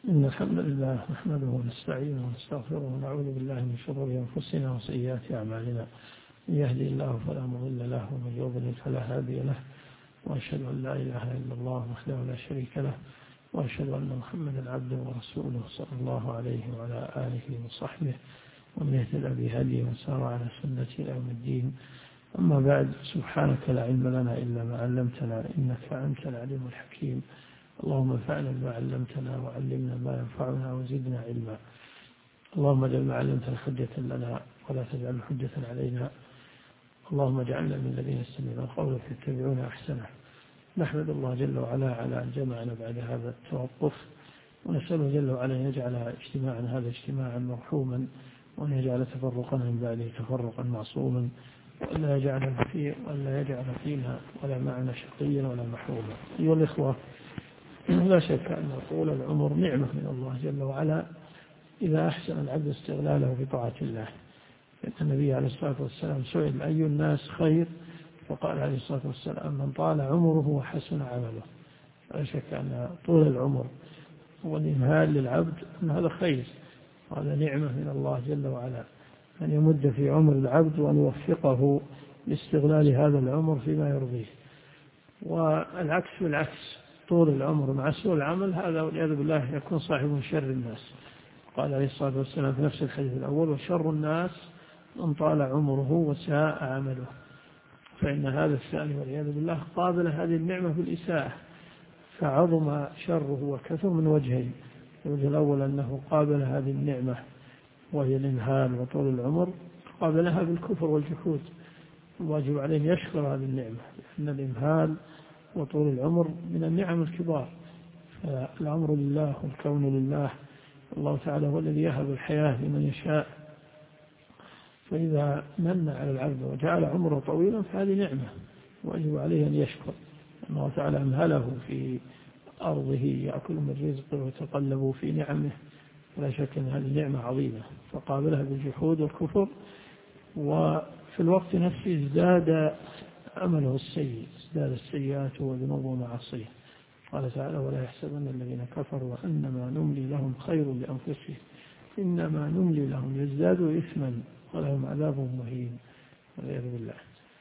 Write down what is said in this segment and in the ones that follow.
إن الحمد لله نحمده ونستعينه ونستغفره ونعوذ بالله من شرور أنفسنا وسيئات أعمالنا. من يهدي الله فلا مضل له ومن يضلل فلا هادي له، وأشهد أن لا إله إلا الله وحده لا شريك له، وأشهد أن محمدا عبده ورسوله صلى الله عليه وعلى آله وصحبه ومن اهتدى بهديه وسار على سنته إلى يوم الدين. أما بعد، سبحانك لا علم لنا إلا ما علمتنا إنك أنت العليم الحكيم. اللهم انفعنا بما علمتنا وعلمنا ما ينفعنا وزدنا علما. اللهم اجعل ما علمتنا حجة لنا ولا تجعل حجة علينا. اللهم اجعلنا من الذين يستمعون القول فيتبعون أحسنه. نحمد الله جل وعلا على أن جمعنا بعد هذا التوقف، ونسأله جل وعلا أن يجعل اجتماعنا هذا اجتماعا مرحوما، وأن يجعل تفرقنا من بعده تفرقا معصوما، وأن لا يجعل فينا ولا معنا شقيا ولا محروما. أيها الإخوة، لا شك أن طول العمر نعمة من الله جل وعلا إذا أحسن العبد استغلاله بطاعة الله. لأن النبي عليه الصلاة والسلام سئل أي الناس خير، فقال عليه الصلاة والسلام من طال عمره وحسن عمله. لا شك أن طول العمر والإمهال للعبد أن هذا خير، وهذا نعمة من الله جل وعلا، أن يمد في عمر العبد وأن يوفقه لاستغلال هذا العمر فيما يرضيه. والعكس بالعكس، طول العمر مع سوء العمل هذا والعياذ بالله يكون صاحب من شر الناس. قال عليه الصلاة والسلام في نفس الحديث الأول: وشر الناس من طال عمره وساء عمله. فإن هذا الثاني والعياذ بالله قابل هذه النعمة بالإساءة، فعظم شره وكثر من وجهين. الوجه الأول أنه قابل هذه النعمة وهي الإمهال وطول العمر، قابلها بالكفر والجحود. الواجب عليه أن يشكر هذه النعمة، لأن الإمهال وطول العمر من النعم الكبار. فالأمر لله والكون لله، الله تعالى هو الذي يهب الحياة لمن يشاء. فإذا من على العبد وجعل عمره طويلا فهذه نعمة واجب عليه أن يشكر. الله تعالى أمهله في أرضه يأكل من رزقه ويتقلب في نعمه، ولا شك أن هذه نعمة عظيمة، فقابلها بالجحود والكفر. وفي الوقت نفسه ازداد عمله السيء، ازداد السيئات وذنوب ومعاصيه. قال تعالى: ولا يحسبن الذين كفروا أنما نملي لهم خير لأنفسهم إنما نملي لهم يزدادوا إثما ولهم عذاب مهين والعياذ بالله.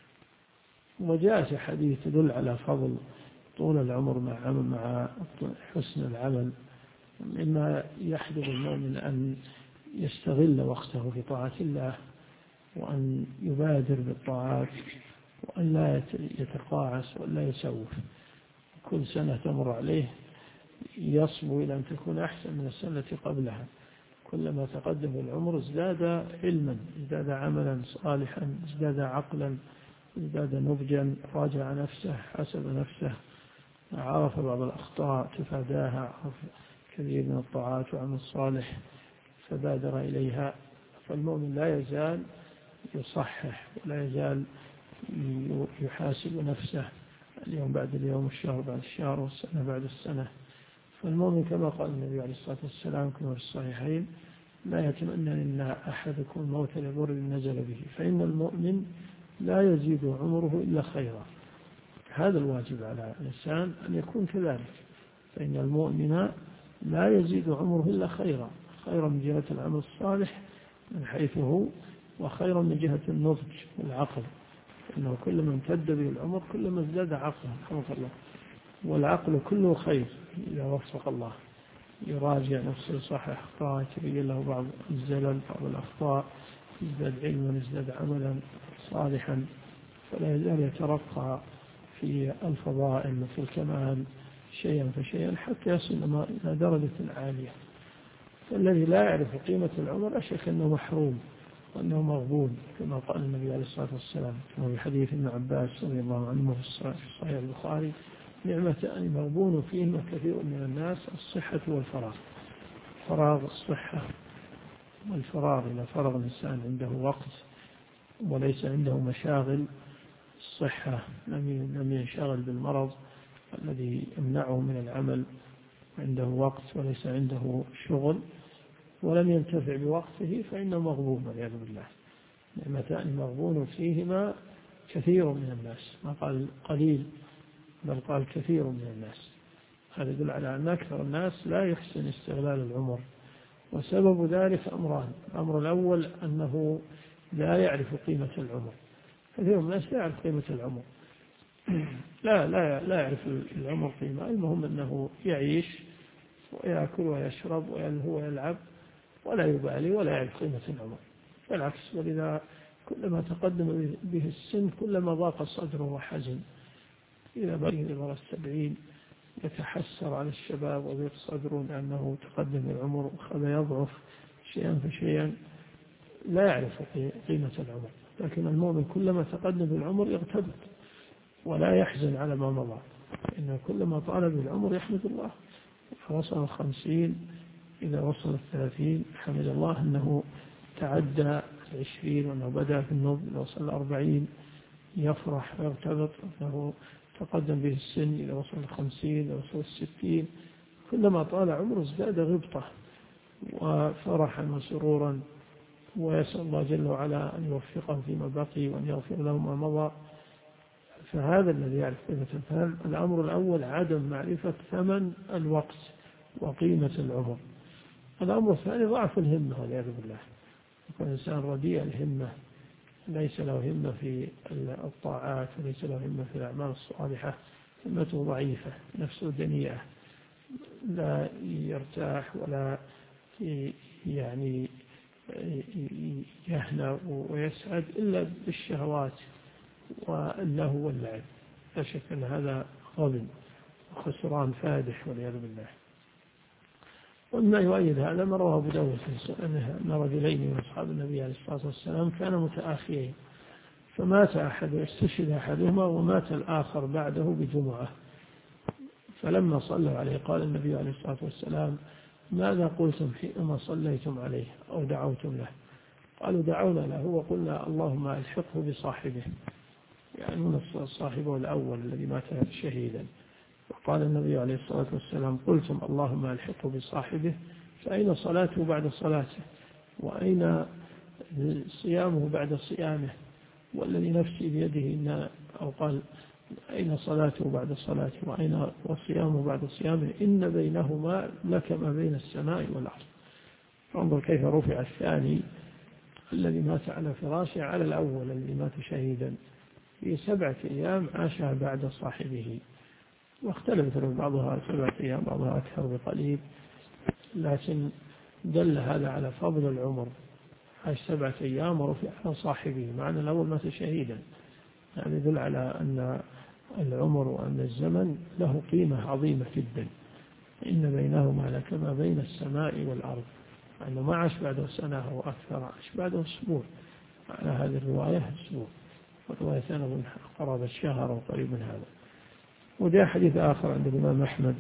وجاءت حديث تدل على فضل طول العمر مع حسن العمل. مما يحضر المؤمن أن يستغل وقته في طاعة الله، وأن يبادر بالطاعات، وأن لا يتقاعس وأن لا يسوف. كل سنة تمر عليه يصبو إلى أن تكون أحسن من السنة قبلها. كلما تقدم العمر ازداد علما، ازداد عملا صالحا، ازداد عقلا، ازداد نضجا، راجع نفسه، حسب نفسه، عرف بعض الأخطاء تفاداها، عرف كثير من الطاعات وعمل الصالح فبادر إليها. فالمؤمن لا يزال يصحح ولا يزال يحاسب نفسه اليوم بعد اليوم، الشهر بعد الشهر، والسنة بعد السنة. فالمؤمن كما قال النبي عليه الصلاة والسلام كما في الصحيحين: لا يتمنى أن أحدكم الموت لضر نزل به، فإن المؤمن لا يزيد عمره إلا خيرا. هذا الواجب على الإنسان أن يكون كذلك، فإن المؤمن لا يزيد عمره إلا خيرا، خيرا من جهة العمل الصالح من حيث هو، وخيرا من جهة النضج والعقل، إنه كلما امتد به العمر كلما ازداد عقله رحمه الله. والعقل كله خير إذا وفق الله، يراجع نفسه، يصحح أخطاء، يتبين له بعض الزلل بعض الأخطاء، يزداد علما، يزداد عملا صالحا، فلا يزال يترقى في الفضائل وفي الكمال شيئا فشيئا حتى يصل إلى درجة عالية. فالذي لا يعرف قيمة العمر أشك أنه محروم وأنه مغبون، كما قال النبي عليه الصلاة والسلام في حديث ابن عباس رضي الله عنه في صحيح البخاري: نعمتان مغبون فيهما كثير من الناس، الصحة والفراغ. فراغ الصحة والفراغ، إذا فرغ الإنسان عنده وقت وليس عنده مشاغل. الصحة لم ينشغل بالمرض الذي يمنعه من العمل، عنده وقت وليس عنده شغل ولم ينتفع بوقته، فإنه مغبون والعياذ بالله. نعمتان مغبون فيهما كثير من الناس، ما قال قليل بل قال كثير من الناس. هذا يدل على أن أكثر الناس لا يحسن استغلال العمر، وسبب ذلك أمران. الأمر الأول أنه لا يعرف قيمة العمر، كثير من الناس لا يعرف قيمة العمر، لا يعرف العمر قيمة. المهم أنه يعيش ويأكل ويشرب ويلهو ويلعب ولا يبالي ولا يعرف قيمة العمر. بالعكس، ولذا كلما تقدم به السن كلما ضاق صدره وحزن. إذا بلغ 70 يتحسر على الشباب ويضيق صدره لأنه تقدم العمر وخذ يضعف شيئا فشيئا، لا يعرف قيمة العمر. لكن المؤمن كلما تقدم العمر يغتبط ولا يحزن على ما مضى، إن كلما طال بالعمر يحمد الله. فوصل 50، إذا وصل 30 حمد الله أنه تعدى 20، وأنه بدأ في النضج. إذا وصل 40 يفرح ويرتبط أنه تقدم به السن. إذا وصل 50، إذا وصل 60، كلما طال عمره ازداد غبطة وفرحا وسرورا، ويسأل الله جل وعلا أن يوفقه فيما بقي وأن يغفر له ما مضى. فهذا الذي يعرف قيمة الفهم. الأمر الأول عدم معرفة ثمن الوقت وقيمة العمر. الأمر الثاني ضعف الهمة والعياذ بالله. يكون الإنسان رديء الهمة، ليس له همة في الطاعات وليس له همة في الأعمال الصالحة، همته ضعيفة، نفسه دنيئة، لا يرتاح ولا يعني يهنأ ويسعد إلا بالشهوات واللهو واللعب. لا شك أن هذا غبن وخسران فادح والعياذ بالله. ومما يؤيد هذا ما رواه أبو داود في سننه أن رجلين من أصحاب النبي عليه الصلاة والسلام كانوا متآخيين، فمات أحد واستشهد أحدهما ومات الآخر بعده بجمعة. فلما صلوا عليه قال النبي عليه الصلاة والسلام: ماذا قلتم حينما صليتم عليه أو دعوتم له؟ قالوا: دعونا له وقلنا اللهم ألحقه بصاحبه، يعني من صاحبه الأول الذي مات شهيدا. وقال النبي عليه الصلاة والسلام: قلتم اللهم ألحقه بصاحبه، فأين صلاته بعد صلاته؟ وأين صيامه بعد صيامه؟ والذي نفسي بيده أو قال: أين صلاته بعد صلاته وأين وصيامه بعد صيامه؟ إن بينهما لكما بين السماء والأرض. فانظر كيف رفع الثاني الذي مات على فراشه على الأول الذي مات شهيدا في 7 أيام عاشها بعد صاحبه. واختلفت بعضها 7 أيام بعضها أكثر بقليل، لكن دل هذا على فضل العمر. عاش 7 أيام ورفع على صاحبه، مع أن الأول مات شهيدا. هذا يدل على أن العمر وأن الزمن له قيمة عظيمة جدا. إن بينهما لكما بين السماء والأرض، أنه ما عاش بعده سنة أو أكثر، عاش بعده أسبوع. على هذه الرواية أسبوع، والرواية ثانية قرابة الشهر أو قريب من هذا. وجاء حديث آخر عند الإمام أحمد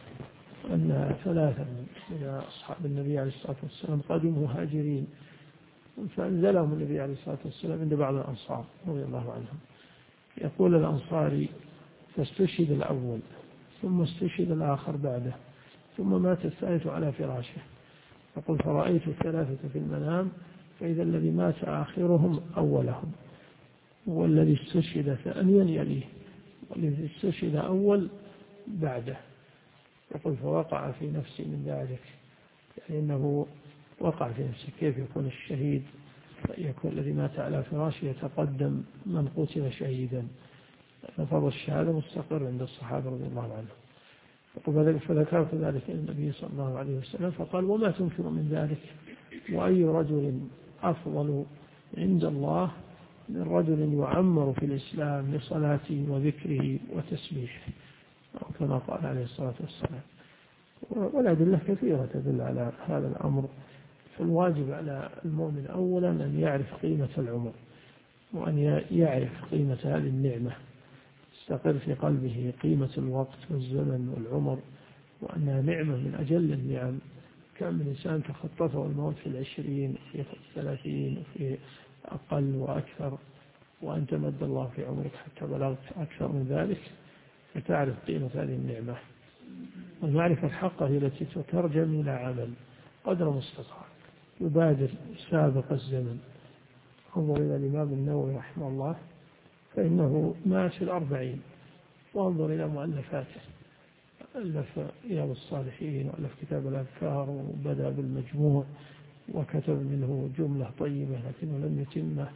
أن 3 من أصحاب النبي عليه الصلاة والسلام قدموا مهاجرين، فأنزلهم النبي عليه الصلاة والسلام عند بعض الأنصار رضي الله عنهم. يقول الأنصاري: فاستشهد الأول ثم استشهد الآخر بعده ثم مات الثالث على فراشه. يقول: فرأيت 3 في المنام، فإذا الذي مات آخرهم أولهم، والذي استشهد ثانيا يليه، والذي استشهد أول بعده. يقول: فوقع في نفسي من ذلك، يعني أنه وقع في نفسه كيف يكون الشهيد يكون الذي مات على فراشه يتقدم من قتل شهيدا. فضل الشهادة مستقر عند الصحابة رضي الله عنهم. فذكرت ذلك للنبي صلى الله عليه وسلم فقال: وما تنكر من ذلك؟ وأي رجل أفضل عند الله من رجل يعمر في الإسلام لصلاته وذكره وتسبيحه، أو كما قال عليه الصلاة والسلام. والأدلة كثيرة تدل على هذا الأمر. فالواجب على المؤمن أولا أن يعرف قيمة العمر، وأن يعرف قيمة هذه النعمة، تستقر في قلبه قيمة الوقت والزمن والعمر، وأنها نعمة من أجل النعم. كم من إنسان تخطفه الموت في 20 في 30 وفي أقل وأكثر، وأنت مد الله في عمرك حتى بلغت أكثر من ذلك، فتعرف قيمة هذه النعمة. والمعرفة الحقة هي التي تترجم إلى عمل قدر مستطاع، يبادر سابق الزمن. انظر إلى الإمام النووي رحمه الله، فإنه مات في 40، وانظر إلى مؤلفاته ألف رياض الصالحين وألف كتاب الأذكار وبدأ بالمجموع وكتب منه جملة طيبة لكنه لم يتمه،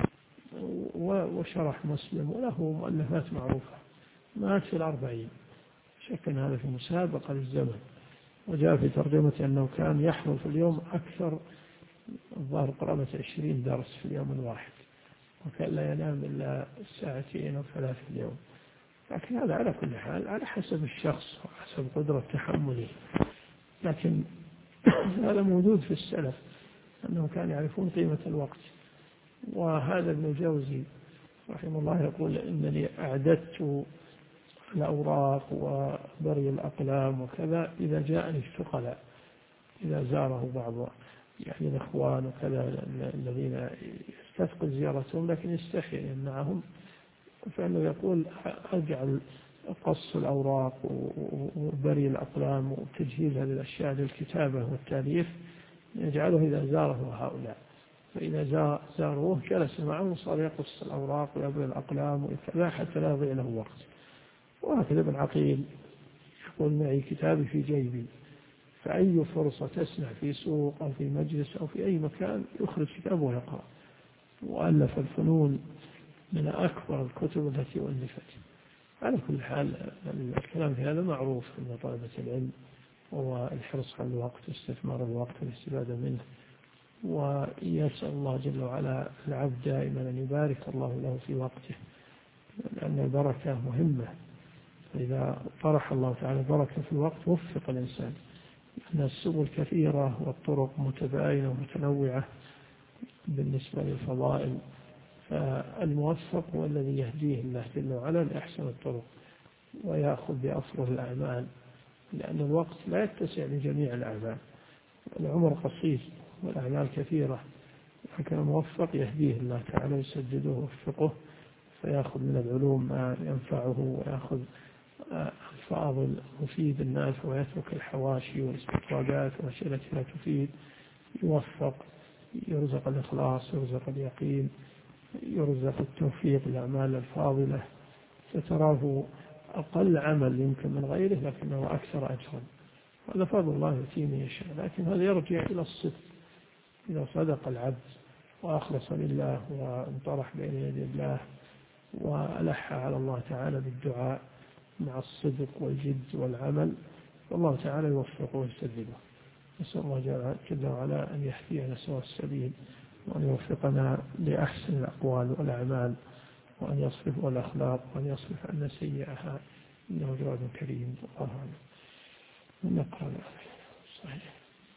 وشرح مسلم وله مؤلفات معروفة. مات في 40، شك أن هذا في مسابقة للزمن. وجاء في ترجمة أنه كان يحفظ في اليوم أكثر، الظاهر قرابة 20 درس في اليوم الواحد، وكان لا ينام إلا 2 أو 3 في اليوم. لكن هذا على كل حال على حسب الشخص وحسب قدرة تحمله. لكن هذا موجود في السلف أنهم كانوا يعرفون قيمة الوقت. وهذا ابن الجوزي رحمه الله يقول إنني أعددت الأوراق وبري الأقلام وكذا إذا جاءني الثقلاء، إذا زاره بعض يعني الإخوان وكذا الذين يستثقل زيارتهم لكن يستحي أن يمنعهم، فإنه يقول أجعل قص الأوراق وبري الأقلام وتجهيز هذه الأشياء للكتابة والتأليف، يجعله إذا زاره هؤلاء، فإذا زاروه جلس معهم وصار يقص الأوراق ويبري الأقلام وكذا حتى لا يضيع له وقت. وهكذا ابن عقيل يقول معي كتابي في جيبي، فأي فرصة تسمع في سوق أو في مجلس أو في أي مكان يخرج كتابه ويقرأ. وألف الفنون من أكبر الكتب التي ألفت. على كل حال الكلام في هذا معروف من طلبة العلم، وهو الحرص على الوقت واستثمار الوقت والاستفادة منه، ويسأل الله جل وعلا العبد دائما أن يبارك الله له في وقته، لأن البركة مهمة. فإذا طرح الله تعالى بركة في الوقت وفق الإنسان، لأن السبل كثيرة والطرق متباينة ومتنوعة بالنسبة للفضائل، فالموفق هو الذي يهديه الله جل وعلا لأحسن الطرق ويأخذ بأفضل الأعمال، لأن الوقت لا يتسع لجميع الأعمال، العمر قصير والأعمال كثيرة، لكن الموفق يهديه الله تعالى ويسدده ويوفقه فيأخذ من العلوم ما ينفعه ويأخذ الفاضل مفيد الناس ويترك الحواشي والاستطرادات والأشياء التي لا تفيد. يوفق، يرزق الإخلاص، يرزق اليقين، يرزق التوفيق للأعمال الفاضلة، فتراه أقل عمل يمكن من غيره لكنه أكثر أجرا. هذا فضل الله يؤتيه من يشاء، لكن هذا يرجع إلى الصدق. إذا صدق العبد وأخلص لله وانطرح بين يدي الله وألح على الله تعالى بالدعاء مع الصدق والجد والعمل، والله تعالى يوفقه ويسدده. نسأل الله جل وعلا أن يهدينا سوى السبيل، وأن يوفقنا لأحسن الأقوال والأعمال، وأن يصرف الأخلاق، وأن يصرف عنا سيئها، إنه جواد كريم. الله أعلم. نقرأ صحيح.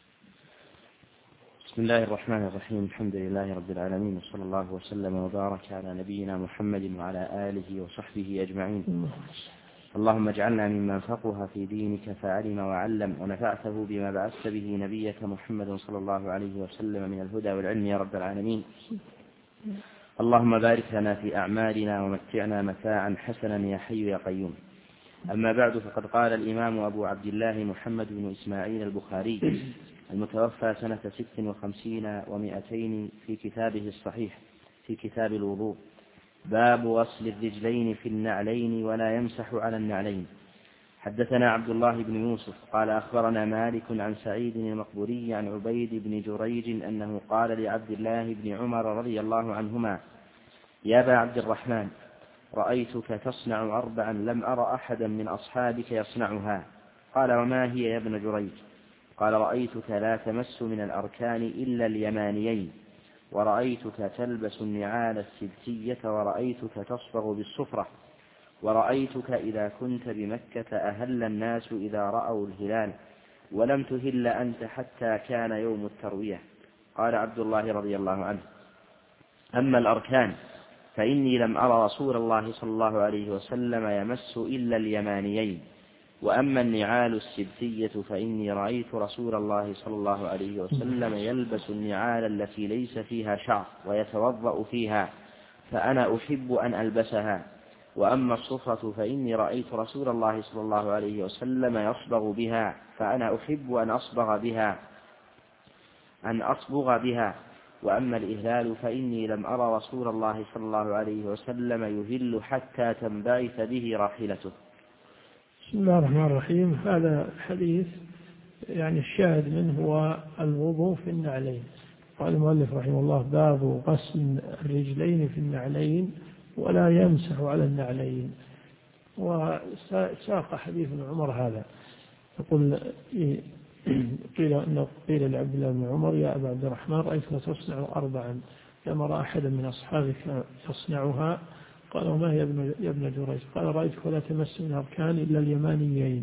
بسم الله الرحمن الرحيم. الحمد لله رب العالمين، وصلى الله وسلم وبارك على نبينا محمد وعلى آله وصحبه أجمعين. اللهم اجعلنا ممن فقه في دينك فعلم وعلم، ونفعته بما بعثت به نبيك محمد صلى الله عليه وسلم من الهدى والعلم يا رب العالمين. اللهم بارك لنا في أعمالنا ومتعنا متاعا حسنا يا حي يا قيوم. أما بعد، فقد قال الإمام أبو عبد الله محمد بن إسماعيل البخاري المتوفى سنة 56 و200 في كتابه الصحيح في كتاب الوضوء: باب غسل الرجلين في النعلين ولا يمسح على النعلين. حدثنا عبد الله بن يوسف قال أخبرنا مالك عن سعيد المقبوري عن عبيد بن جريج أنه قال لعبد الله بن عمر رضي الله عنهما: يا أبا عبد الرحمن، رأيتك تصنع 4 لم أرى أحدا من أصحابك يصنعها. قال: وما هي يا ابن جريج؟ قال: رأيتك لا تمس من الأركان إلا اليمانيين، ورأيتك تلبس النعال السبتية، ورأيتك تصبغ بالصفرة، ورأيتك إذا كنت بمكة أهل الناس إذا رأوا الهلال، ولم تهل أنت حتى كان يوم التروية. قال عبد الله رضي الله عنه: أما الأركان فإني لم أرى رسول الله صلى الله عليه وسلم يمس إلا اليمانيين، وأما النعال السبتية فإني رأيت رسول الله صلى الله عليه وسلم يلبس النعال التي ليس فيها شعر ويتوضأ فيها، فأنا أحب أن ألبسها. وأما الصفرة فإني رأيت رسول الله صلى الله عليه وسلم يصبغ بها، فأنا أحب أن أصبغ بها. وأما الإهلال فإني لم أرى رسول الله صلى الله عليه وسلم يهل حتى تنبعث به راحلته. بسم الله الرحمن الرحيم. هذا الحديث يعني الشاهد منه هو الوضوء في النعلين. قال المؤلف رحمه الله: باب غسل الرجلين في النعلين ولا يمسح على النعلين. وساق حديث ابن عمر هذا، يقول قيل لعبد الله بن عمر: يا أبا عبد الرحمن، رأيتك تصنع 4 لما رأى أحدا من أصحابك يصنعها. قال: وما هي يا ابن جريج؟ قال: رأيتك لا تمس من الأركان إلا اليمانيين.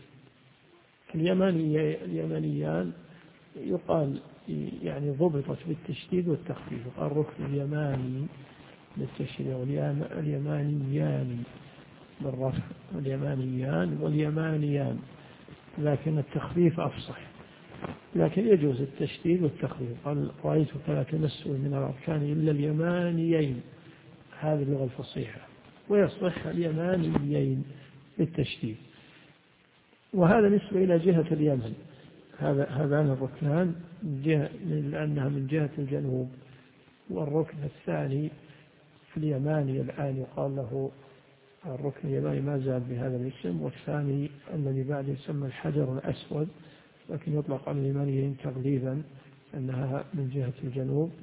اليمانيان يقال يعني ضبطت بالتشديد والتخفيف، يقال الركن اليماني بالتشديد، واليمانيان بالرفع، اليمانيان واليمانيان، لكن التخفيف أفصح، لكن يجوز التشديد والتخفيف. قال: رأيتك لا تمس من الأركان إلا اليمانيين، هذه اللغة الفصيحة، ويصح اليمانيين بالتشديد. وهذا نسبة إلى جهة اليمن، هذان الركنان لأنها من جهة الجنوب. والركن الثاني في اليماني الآن يقال له الركن اليماني، ما زال بهذا الاسم. والثاني الذي بعد يسمى الحجر الأسود، لكن يطلق على اليمانيين تغليبا أنها من جهة الجنوب.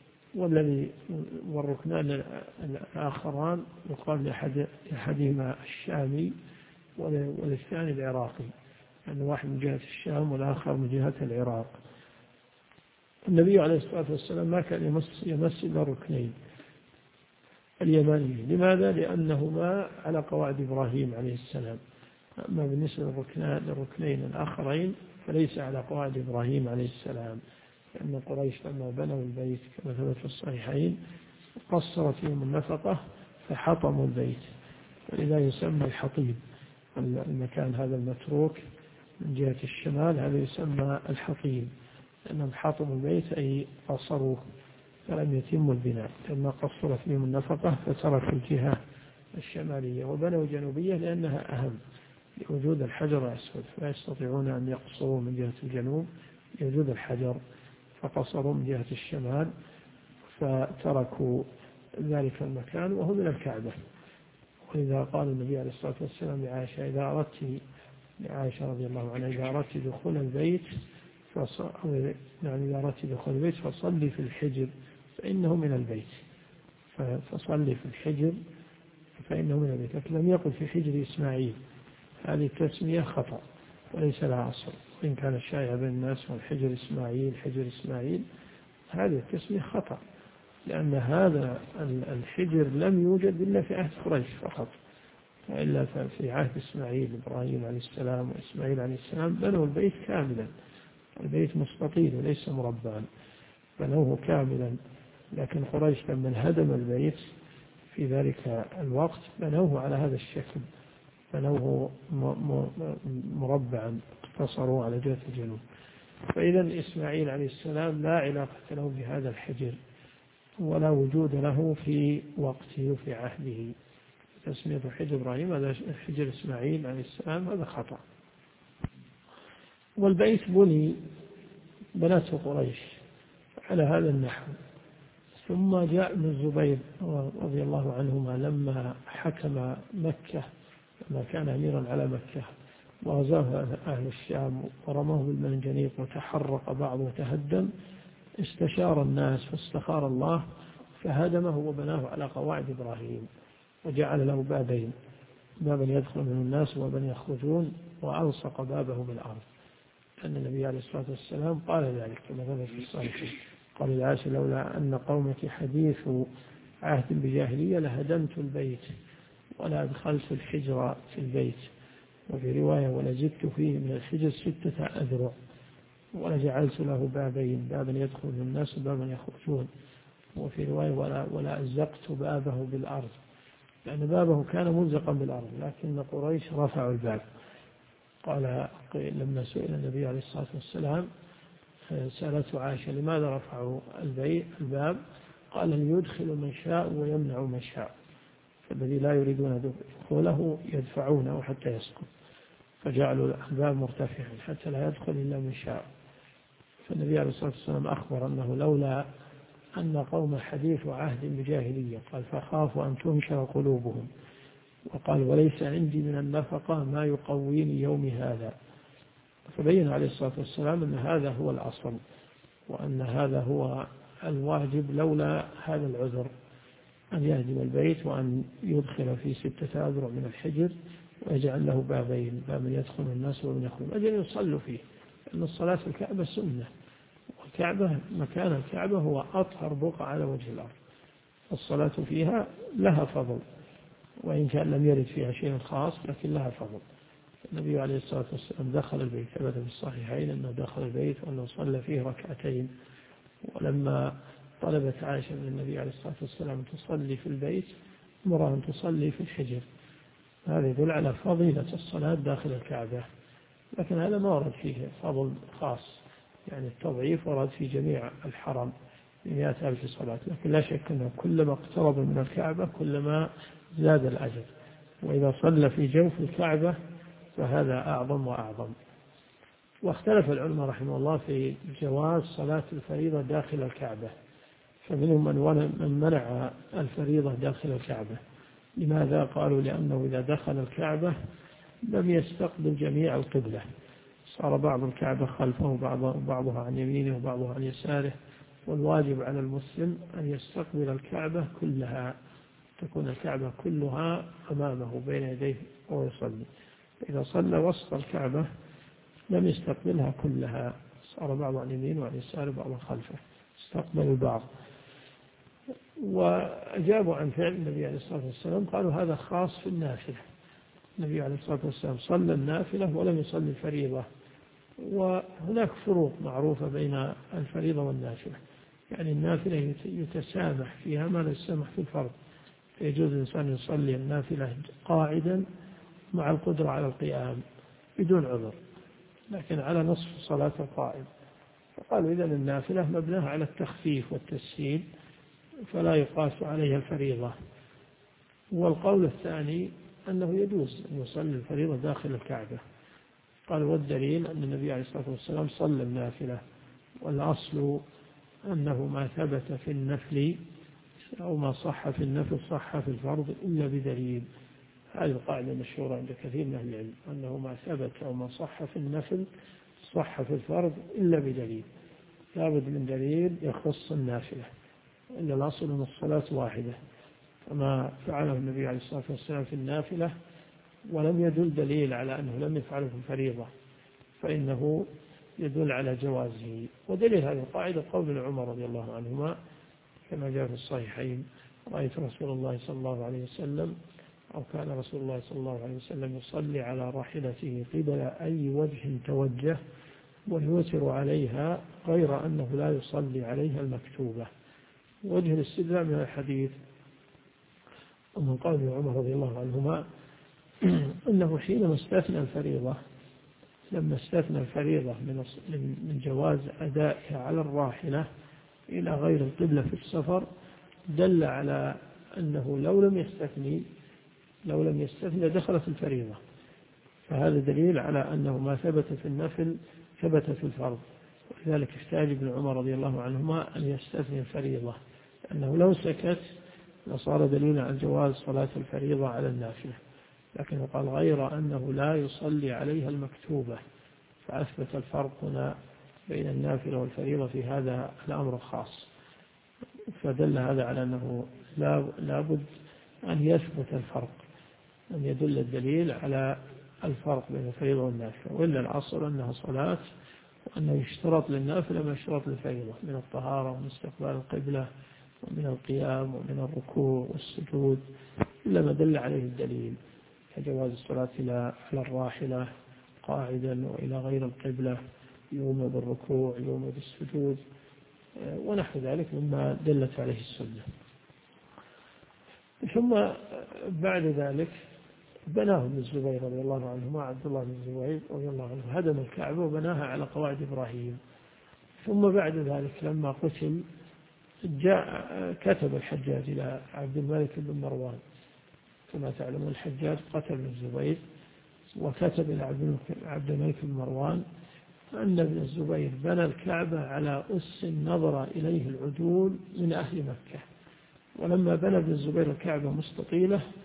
والركنان الآخران يقال لأحدهما الشامي وللثاني العراقي، يعني واحد من جهة الشام والآخر من جهة العراق. النبي عليه الصلاة والسلام ما كان يمس إلا الركنين اليمانيين. لماذا؟ لأنهما على قواعد إبراهيم عليه السلام. أما بالنسبة للركنين الآخرين فليس على قواعد إبراهيم عليه السلام، لأن قريش لما بنوا البيت كما ثبت في الصحيحين قصرت فيهم النفقة فحطموا البيت، ولذا يسمى الحطيب. المكان هذا المتروك من جهة الشمال هذا يسمى الحطيب، لأنهم حطموا البيت أي قصروه فلم يتموا البناء، لما قصرت فيهم النفقة فتركوا الجهة الشمالية وبنوا جنوبية لأنها أهم لوجود الحجر الأسود، فلا يستطيعون أن يقصروا من جهة الجنوب لوجود الحجر، فقصروا من جهة الشمال فتركوا ذلك المكان وهو من الكعبة. وإذا قال النبي عليه الصلاة والسلام لعائشة رضي الله عنها: إذا أردت دخول البيت فصلي في الحجر فإنه من البيت، فصلي في الحجر فإنه من البيت. لكن لم يقل في حجر إسماعيل، هذه التسمية خطأ وليس لها أصل، وإن كان الشائع بين الناس والحجر إسماعيل حجر إسماعيل، هذه التسمية خطأ، لأن هذا الحجر لم يوجد إلا في عهد قريش فقط، وإلا في عهد إسماعيل إبراهيم عليه السلام وإسماعيل عليه السلام بنوا البيت كاملا، البيت مستطيل وليس مربعا، بنوه كاملا. لكن قريش لما هدم البيت في ذلك الوقت بنوه على هذا الشكل، بنوه مربعا، اقتصروا على جهة الجنوب. فإذا إسماعيل عليه السلام لا علاقة له بهذا الحجر ولا وجود له في وقته وفي عهده. تسمية حجر إبراهيم هذا حجر إسماعيل عليه السلام، هذا خطأ. والبيت بنته قريش على هذا النحو. ثم جاء ابن الزبير رضي الله عنهما لما حكم مكة، لما كان أميرا على مكة وغزاه أهل الشام ورموه بالمنجنيق وتحرق بعض وتهدم، استشار الناس فاستخار الله فهدمه وبناه على قواعد إبراهيم، وجعل له بابين، بابا يدخل منه الناس وبابا يخرجون، وألصق بابه بالأرض، أن النبي عليه الصلاة والسلام قال ذلك كما ثبت في الصحيح. قال لعائشة: لولا أن قومك حديث عهد بجاهلية لهدمت البيت ولا أدخلت الحجر في البيت. وفي رواية: ولزدت فيه من الحجر 6 أذرع، ولجعلت له بابين، بابا يدخل من الناس وبابا يخرجون. وفي رواية: ولا أزقت بابه بالأرض، لأن بابه كان ملزقا بالأرض، لكن قريش رفعوا الباب. قال لما سئل النبي عليه الصلاة والسلام سألته عائشة: لماذا رفعوا الباب؟ قال: ليدخل من شاء ويمنع من شاء، فالذي لا يريدون دخوله يدفعونه حتى يسقط، فجعلوا الباب مرتفعا حتى لا يدخل إلا من شاء. فالنبي عليه الصلاة والسلام أخبر أنه لولا أن قوم حديث عهد بجاهلية، قال: فخافوا أن تنشر قلوبهم، وقال وليس عندي من النفقة ما يقويني يومي هذا. فبين عليه الصلاة والسلام أن هذا هو الأصل، وأن هذا هو الواجب لولا هذا العذر، أن يهدم البيت وأن يدخل في 6 أذرع من الحجر ويجعل له بابين، باب يدخل الناس ومن يخرج أجل يصلوا فيه، لأن الصلاة في الكعبة سنة، والكعبة مكان الكعبة هو أطهر بقعة على وجه الأرض، الصلاة فيها لها فضل، وإن كان لم يرد فيها شيء خاص لكن لها فضل. النبي عليه الصلاة والسلام دخل البيت، ثبت في الصحيحين أنه دخل البيت وأنه صلى فيه 2 ركعتين. ولما طلبت عائشة من النبي عليه الصلاة والسلام تصلي في البيت أمرها أن تصلي في الحجر. هذا يدل على فضيلة الصلاة داخل الكعبة، لكن هذا ما ورد فيه فضل خاص، يعني التضعيف ورد في جميع الحرم 100,000 صلاة، لكن لا شك أنه كلما اقترب من الكعبة كلما زاد الأجر، وإذا صلى في جوف الكعبة فهذا أعظم وأعظم. واختلف العلماء رحمه الله في جواز صلاة الفريضة داخل الكعبة، فمنهم من منع الفريضة داخل الكعبة. لماذا؟ قالوا لأنه إذا دخل الكعبة لم يستقبل جميع القبلة، صار بعض الكعبة خلفه وبعضها عن يمينه وبعضها عن يساره، والواجب على المسلم أن يستقبل الكعبة كلها، تكون الكعبة كلها أمامه بين يديه وهو يصلي. إذا صلى وسط الكعبة لم يستقبلها كلها، صار بعض عن يمين وعن يسار وبعض خلفه، استقبل البعض. وأجابوا عن فعل النبي عليه الصلاة والسلام، قالوا هذا خاص في النافلة، النبي عليه الصلاة والسلام صلى النافلة ولم يصلي الفريضة. وهناك فروق معروفة بين الفريضة والنافلة، يعني النافلة يتسامح فيها ما لا يتسامح في الفرض، يجوز الإنسان يصلي النافلة قاعدا مع القدرة على القيام بدون عذر، لكن على نصف صلاة القائم. فقالوا إذن النافلة مبناها على التخفيف والتسهيل فلا يقاس عليها الفريضة. والقول الثاني أنه يجوز أن يصلي الفريضة داخل الكعبة، قال والدليل أن النبي عليه الصلاة والسلام صلى النافلة، والأصل أنه ما ثبت في النفل أو ما صح في النفل صح في الفرض إلا بدليل. هذه القاعدة مشهورة عند كثير من أهل العلم، أنه ما ثبت أو ما صح في النفل صح في الفرض إلا بدليل، لابد من دليل يخص النافلة، إلا الأصل أن الصلاة واحدة، فما فعله النبي عليه الصلاة والسلام في النافلة ولم يدل دليل على أنه لم يفعله في الفريضة فإنه يدل على جوازه. ودليل هذه القاعدة قول عمر رضي الله عنهما كما جاء في الصحيحين: رأيت رسول الله صلى الله عليه وسلم أو كان رسول الله صلى الله عليه وسلم يصلي على راحلته قبل أي وجه توجه ويوتر عليها غير أنه لا يصلي عليها المكتوبة. وجه الاستدلال من الحديث ومن قول عمر رضي الله عنهما أنه حينما استثنى الفريضة، لما استثنى الفريضة من جواز أدائها على الراحلة إلى غير القبلة في السفر، دل على أنه لو لم يستثني دخلت الفريضة، فهذا دليل على أنه ما ثبت في النفل ثبت في الفرض. ولذلك احتاج ابن عمر رضي الله عنهما أن يستثني الفريضة، لأنه لو سكت لصار دليلا على جواز صلاة الفريضة على النافلة، لكنه قال غير أنه لا يصلي عليها المكتوبة، فأثبت الفرق هنا بين النافلة والفريضة في هذا الأمر الخاص، فدل هذا على أنه لا بد أن يثبت الفرق، أن يدل الدليل على الفرق بين الفريضة والنافلة، وإلا الأصل أنها صلاة، وأنه يشترط للنافلة ما يشترط للفريضة من الطهارة ومن استقبال القبلة ومن القيام ومن الركوع والسجود، إلا ما دل عليه الدليل كجواز الصلاة على الراحلة قاعدا وإلى غير القبلة يوم بالركوع يوم بالسجود ونحو ذلك مما دلت عليه السنة. ثم بعد ذلك بناه ابن الزبير رضي الله عنهما، عبد الله بن الزبير رضي الله عنه هدم الكعبة وبناها على قواعد إبراهيم. ثم بعد ذلك لما قتل كتب الحجاج إلى عبد الملك بن مروان، كما تعلمون الحجاج قتل ابن الزبير، وكتب إلى عبد الملك بن مروان أن ابن الزبير بنى الكعبة على أس نظر إليه العدول من أهل مكة، ولما بنى ابن الزبير الكعبة مستطيلة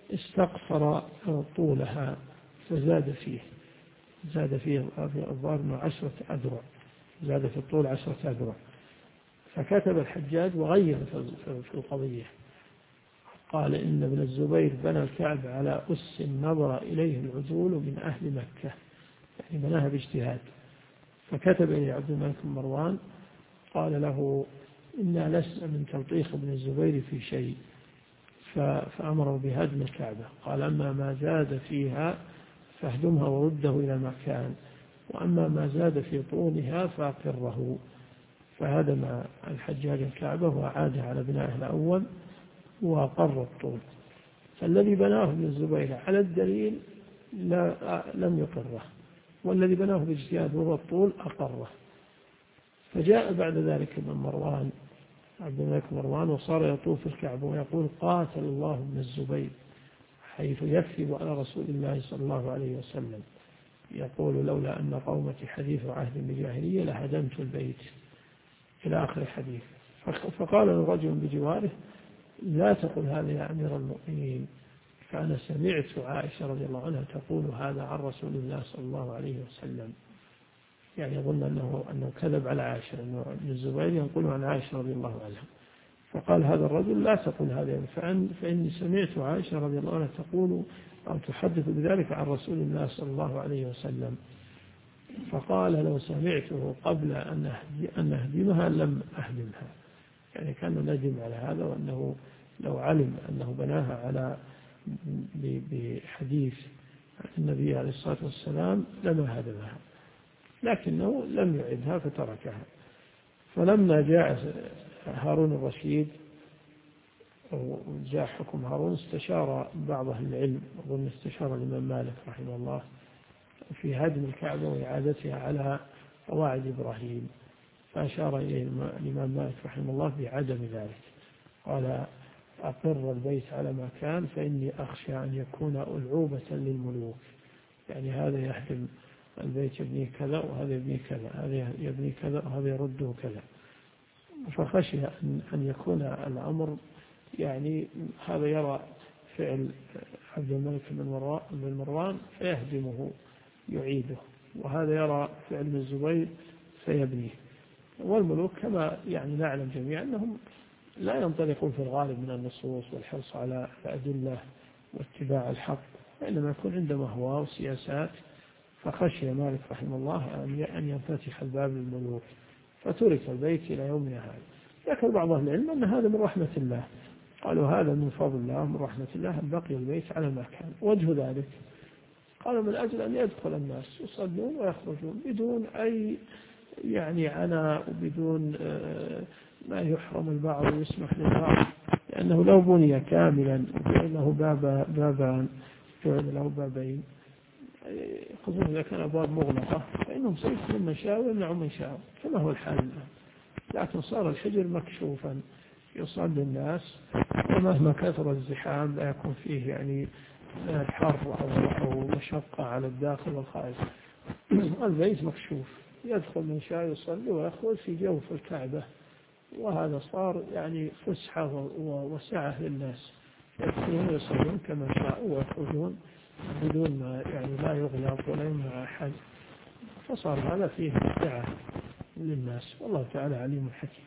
استقصر طولها فزاد فيه، زاد فيه الظاهر من 10 أذرع، زاد في الطول 10 أذرع. فكتب الحجاج وغير في القضية، قال إن ابن الزبير بنى الكعبة على أس نظر إليه العدول من أهل مكة، يعني بناها باجتهاد. فكتب إليه عبد الملك بن مروان قال له إنا لسنا من تلطيخ ابن الزبير في شيء، فأمره بهدم الكعبة. قال أما ما زاد فيها فاهدمها ورده إلى مكان، وأما ما زاد في طولها فأقره. فهدم الحجاج الكعبة وعاد على بنائه الأول وأقر الطول. فالذي بناه ابن الزبير على الدليل لم يقره، والذي بناه باجتهاد وهو الطول أقره. فجاء بعد ذلك ابن مروان عبد الملك مروان وصار يطوف الكعبة ويقول قاتل الله ابن الزبير، حيث يكذب على رسول الله صلى الله عليه وسلم، يقول لولا أن قومتي حديث عهد بجاهلية لهدمت البيت، إلى آخر الحديث. فقال الرجل بجواره لا تقل هذا يا أمير المؤمنين، فأنا سمعت عائشة رضي الله عنها تقول هذا عن رسول الله صلى الله عليه وسلم، يعني يظن أنه كذب على عائشة، أنه ابن الزبير يقول عن عائشة رضي الله عنها. فقال هذا الرجل لا تقل هذا، فإني سمعت عائشة رضي الله عنها تقول أو تحدث بذلك عن رسول الله صلى الله عليه وسلم. فقال لو سمعته قبل أن أهدمها لم أهدمها، يعني كان ندم على هذا، وأنه لو علم أنه بناها على بحديث النبي عليه الصلاة والسلام لما هدمها، لكنه لم يعدها فتركها. فلما جاء هارون الرشيد وجاء حكم هارون استشار بعض أهل العلم، أظن استشار الإمام مالك رحمه الله في هدم الكعبة وإعادتها على قواعد إبراهيم، فأشار إليه الإمام مالك رحمه الله بعدم ذلك، قال أقر البيت على ما كان فإني أخشى أن يكون ألعوبة للملوك، يعني هذا يهدم البيت يبني كذا وهذا يبني كذا، هذا يبني كذا وهذا يرده كذا. فخشي أن يكون الأمر يعني هذا يرى فعل عبد الملك بن مروان فيهدمه يعيده، وهذا يرى فعل ابن الزبير فيبنيه. والملوك كما يعني نعلم جميعا أنهم لا ينطلقون في الغالب من النصوص والحرص على الأدلة واتباع الحق، وإنما يكون عندهم أهواء وسياسات. فخشي مالك رحمه الله أن ينفتح الباب للملوك، فترك البيت إلى يومنا هذا. ذكر بعض أهل العلم أن هذا من رحمة الله، قالوا هذا من فضل الله من رحمة الله أن بقي البيت على ما كان. وجه ذلك قالوا من أجل أن يدخل الناس يصلون ويخرجون بدون أي يعني عناء، وبدون ما يحرم البعض ويسمح للبعض، لأنه لو بني كاملا وجعل له بابان جعل له بابين، خصوصا إذا كان أبواب مغلقة فإنهم سيدخلون من شاء ويمنعون من شاء كما هو الحال الآن. لكن صار الحجر مكشوفا يصلي الناس، ومهما كثر الزحام لا يكون فيه يعني حر أو مشقة على الداخل والخارج. البيت مكشوف يدخل من شاء يصلي ويخرج في جوف الكعبة، وهذا صار يعني فسحة وسعة للناس، يدخلون ويصلون كما شاء ويخرجون بدون ما يعني لا يغلق ولا يمنع أحد، فصار هذا فيه سعة للناس، والله تعالى عليم حكيم.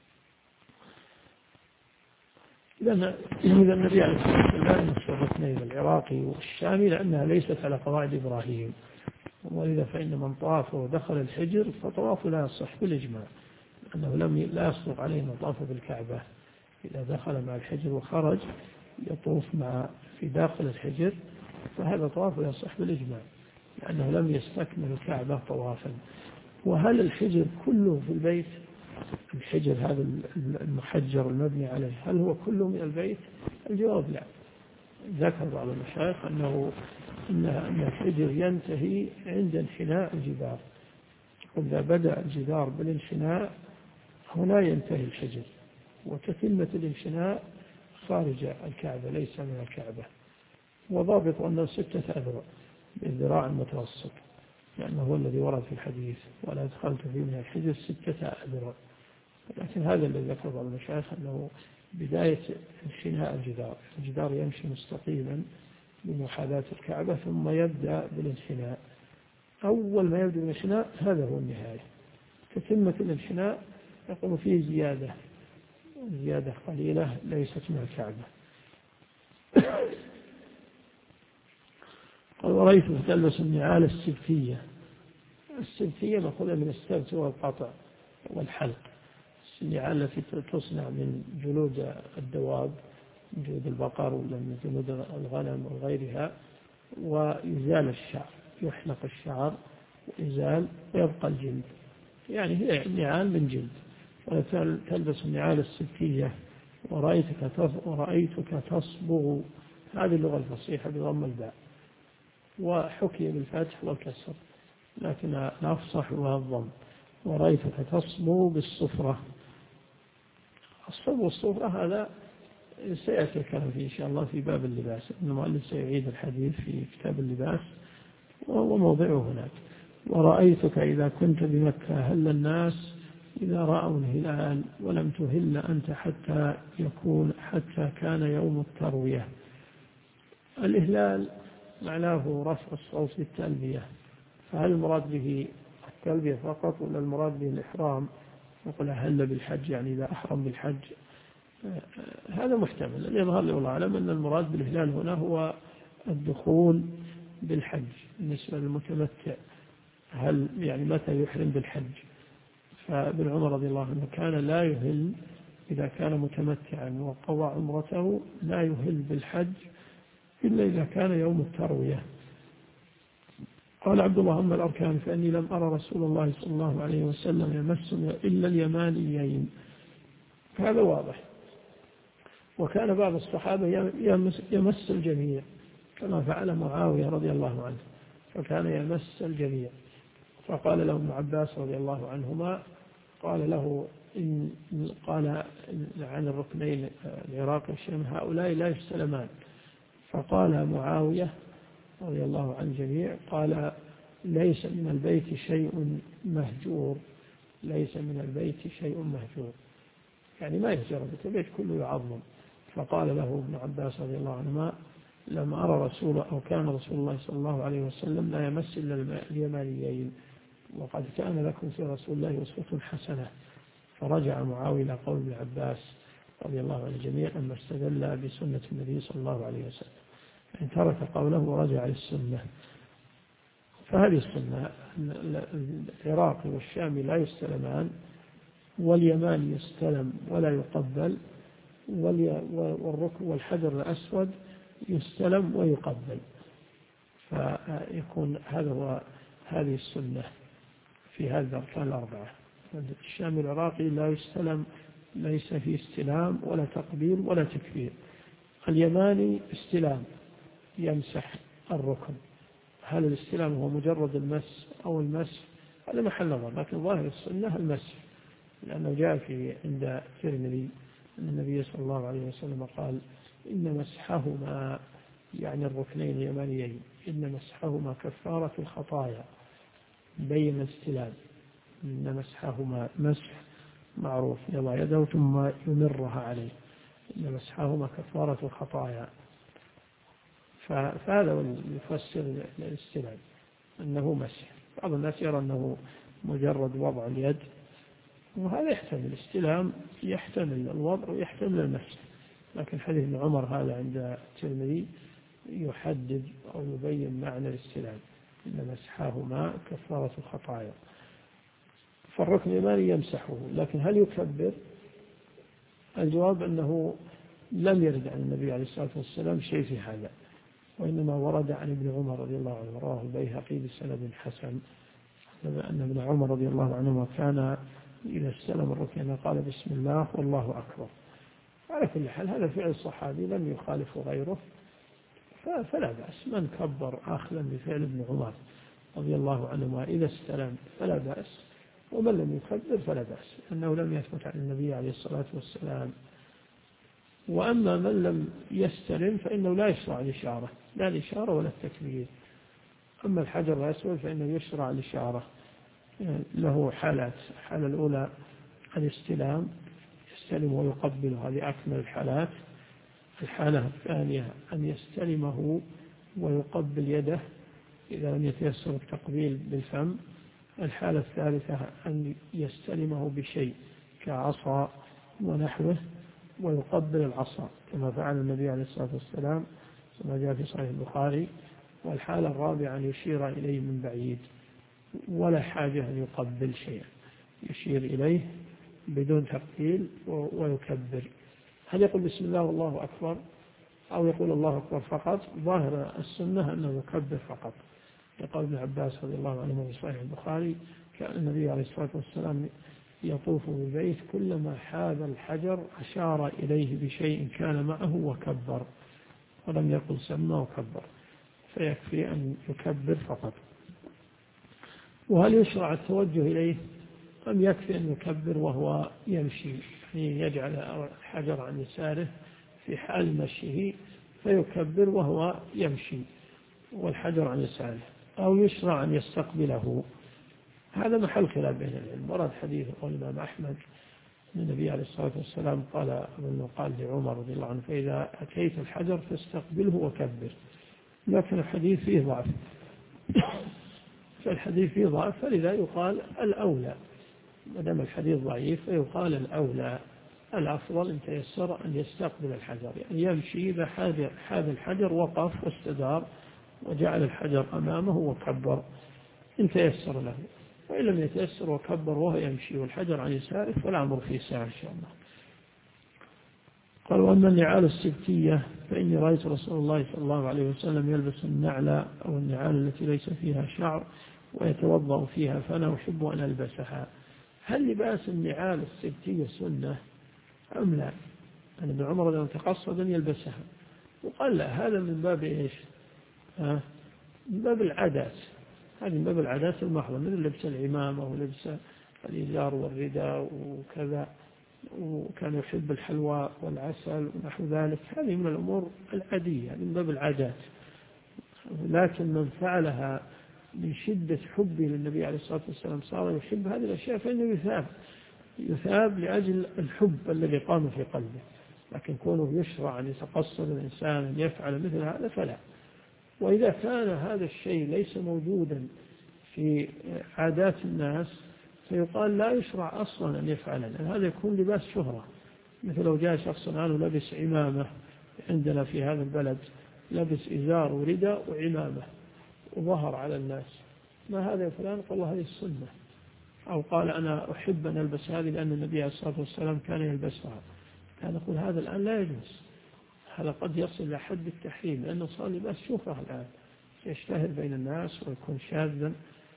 إذا النبي عليه الصلاة والسلام نشر الاثنين العراقي والشامي لأنها ليست على قواعد إبراهيم، ولذا فإن من طاف ودخل الحجر فطوافه لا يصح بالإجماع، لأنه لا يصدق عليه من طاف بالكعبة إذا دخل مع الحجر وخرج يطوف في داخل الحجر، فهذا طواف لا يصح بالإجماع لأنه لم يستكمل الكعبة طوافا. وهل الحجر كله في البيت؟ الحجر هذا المحجر المبني عليه هل هو كله من البيت؟ الجواب لا. ذكر بعض المشايخ أن الحجر ينتهي عند انحناء الجدار، وإذا بدأ الجدار بالانحناء هنا ينتهي الحجر، وتتمة الانحناء خارج الكعبة ليس من الكعبة. وضابط أنه 6 أذرع بالذراع المتوسط، لأنه هو الذي ورد في الحديث ولا دخلت فيه من الحجر 6 أذرع، لكن هذا الذي ذكر بعض المشايخ أنه بداية انحناء الجدار يمشي مستقيما بمحاذاة الكعبة ثم يبدأ بالانحناء. أول ما يبدأ بالانحناء هذا هو النهاية. تتمة الانحناء يقوم فيه زيادة قليلة ليست من الكعبة. قال ورأيته تلبس النعال السبتية. السبتية مأخوذة من السبت والقطع والحلق. النعال التي تصنع من جلود الدواب، من جلود البقر ولا من جلود الغنم وغيرها، ويزال الشعر، يحلق الشعر ويزال ويبقى الجلد، يعني هي نعال من جلد. وتلبس النعال السبتية ورأيتك تصبغ. هذه اللغة الفصيحة بضم الباء، وحكي بالفتح والكسر، لكن الأفصح هو الضم. ورأيتك تصبغ بالصفرة. الصبغ والصفرة هذا سيأتي الكلام فيه إن شاء الله في باب اللباس. المؤلف سيعيد الحديث في كتاب اللباس وموضعه هناك. ورأيتك إذا كنت بمكة هل الناس إذا رأوا الهلال ولم تهل أنت حتى كان يوم التروية. الإهلال معناه رفع الصوت بالتلبية، فهل المراد به التلبية فقط ولا المراد به الإحرام؟ نقول هل بالحج يعني إذا أحرم بالحج. هذا محتمل. اللي يظهر لي والله أعلم أن المراد بالإهلال هنا هو الدخول بالحج بالنسبة للمتمتع. هل يعني متى يحرم بالحج؟ فابن عمر رضي الله عنه كان لا يهل إذا كان متمتعا وقضى عمرته، لا يهل بالحج إلا إذا كان يوم التروية. قال عبد الله أما الأركان فإني لم أرى رسول الله صلى الله عليه وسلم يمس إلا اليمانيين. هذا واضح. وكان بعض الصحابة يمس الجميع كما فعل معاوية رضي الله عنه، فكان يمس الجميع. فقال له ابن عباس رضي الله عنهما، قال عن الركنين العراق والشام هؤلاء لا يستلمان. فقال معاوية رضي الله عن الجميع قال ليس من البيت شيء مهجور. ليس من البيت شيء مهجور يعني ما يهجر البيت كله يعظم. فقال له ابن عباس رضي الله عنهما لم أرى كان رسول الله صلى الله عليه وسلم لا يمس إلا اليمانيين، وقد كان لكم في رسول الله أسوة حسنة. فرجع معاوية إلى قول ابن عباس رضي الله عن الجميع أما استدل بسنة النبي صلى الله عليه وسلم، إن ترك قوله ورجع للسنة. فهذه السنة العراقي والشامي لا يستلمان، واليماني يستلم ولا يقبل، والركن والحجر الأسود يستلم ويقبل. فيكون هذه السنة في هذه الأركان الأربعة. الشامي العراقي لا يستلم، ليس فيه استلام ولا تقبيل ولا تكبير. اليماني استلام يمسح الركن. هل الاستلام هو مجرد المس أو المسح؟ هذا محل نظر، لكن ظاهر السنة المسح، لأنه جاء عند الترمذي أن النبي صلى الله عليه وسلم قال إن مسحهما يعني الركنين اليمانيين إن مسحهما كفارة الخطايا. بين الاستلام إن مسحهما مسح معروف يضع يده ثم يمرها عليه، إن مسحهما كفارة الخطايا. فهذا يفسر الاستلام أنه مسح. بعض الناس يرى أنه مجرد وضع اليد، وهذا يحتمل الاستلام، يحتمل الوضع ويحتمل المسح. لكن حديث ابن عمر هذا عند الترمذي يحدد أو يبين معنى الاستلام إن مسحهما كفارة الخطايا. فالركن اليماني يمسحه، لكن هل يكبر؟ الجواب أنه لم يرد عن النبي عليه الصلاة والسلام شيء في هذا، وإنما ورد عن ابن عمر رضي الله عنه، رواه البيهقي بسند حسن، أن ابن عمر رضي الله عنه كان إذا استلم الركن قال بسم الله والله أكبر. على كل حال هذا فعل الصحابي لم يخالف غيره، فلا بأس. من كبر أخذا بفعل ابن عمر رضي الله عنهما إذا استلم فلا بأس، ومن لم يكبر فلا بأس، أنه لم يثبت عن النبي عليه الصلاة والسلام. وأما من لم يستلم فإنه لا يشرع الإشارة، لا الإشارة ولا التكبير. أما الحجر الأسود فإنه يشرع الإشارة، له حالات. الحالة الأولى الاستلام يستلم ويقبل، هذه أكمل الحالات. الحالة الثانية أن يستلمه ويقبل يده إذا لم يتيسر التقبيل بالفم. الحالة الثالثة أن يستلمه بشيء كعصا ونحوه ويقبل العصا كما فعل النبي عليه الصلاة والسلام كما جاء في صحيح البخاري. والحالة الرابعة أن يشير إليه من بعيد ولا حاجة أن يقبل شيئا، يشير إليه بدون تقبيل ويكبر. هل يقول بسم الله والله أكبر أو يقول الله أكبر فقط؟ ظاهر السنة أنه يكبر فقط، يقول ابن عباس رضي الله عنه في صحيح البخاري كان النبي عليه الصلاة والسلام يطوف بالبيت كلما حاذ الحجر أشار إليه بشيء كان معه وكبر، ولم يقل سمى وكبر، فيكفي أن يكبر فقط. وهل يشرع التوجه إليه أم يكفي أن يكبر وهو يمشي، يعني يجعل الحجر عن يساره في حال مشيه فيكبر وهو يمشي والحجر عن يساره، أو يشرع أن يستقبله؟ هذا محل خلاف بين العلم. ورد حديث الإمام أحمد أن النبي عليه الصلاة والسلام قال لعمر رضي الله عنه فإذا أتيت الحجر فاستقبله وكبر، لكن الحديث فيه ضعف فالحديث فيه ضعف، فلذا يقال الأولى ما دام الحديث ضعيف فيقال الأولى الأفضل إن تيسر أن يستقبل الحجر، يعني يمشي إذا حاذ الحجر وقف واستدار وجعل الحجر أمامه وكبر إن تيسر له، وإن لم يتيسر وكبر وهو يمشي والحجر عن يساره فلا أمر فيه ساعة إن شاء الله. قال وأما النعال السبتية فإني رأيت رسول الله صلى الله عليه وسلم يلبس النعل أو النعال التي ليس فيها شعر ويتوضأ فيها فأنا أحب أن ألبسها. هل لباس النعال السبتية سنة أم لا؟ أن ابن عمر لما تقصد أن يلبسها وقال لا، هذا من باب إيش؟ من باب العادات، هذه من باب العادات المحضة، مثل لبس العمامة ولبس الإزار والرداء وكذا، وكان يحب الحلوى والعسل ونحو ذلك، هذه من الأمور العادية من باب العادات. لكن من فعلها من شدة حبه للنبي عليه الصلاة والسلام صار يحب هذه الأشياء فإنه يثاب لأجل الحب الذي قام في قلبه، لكن كونه يشرع أن يتقصد الإنسان أن يفعل مثل هذا فلا. وإذا كان هذا الشيء ليس موجودا في عادات الناس فيقال لا يشرع أصلا أن يفعل، لأن هذا يكون لباس شهرة، مثل لو جاء شخص عنه لبس عمامة عندنا في هذا البلد، لبس إزار ورداء وعمامة وظهر على الناس، ما هذا يا فلان؟ قال الله هذه السنة، أو قال أنا أحب أن ألبس هذه لأن النبي عليه الصلاة والسلام كان يلبسها، كان يقول هذا الآن لا يجوز، هذا قد يصل إلى حد التحريم لأنه صار لباس شهرة الآن يشتهر بين الناس ويكون شاذا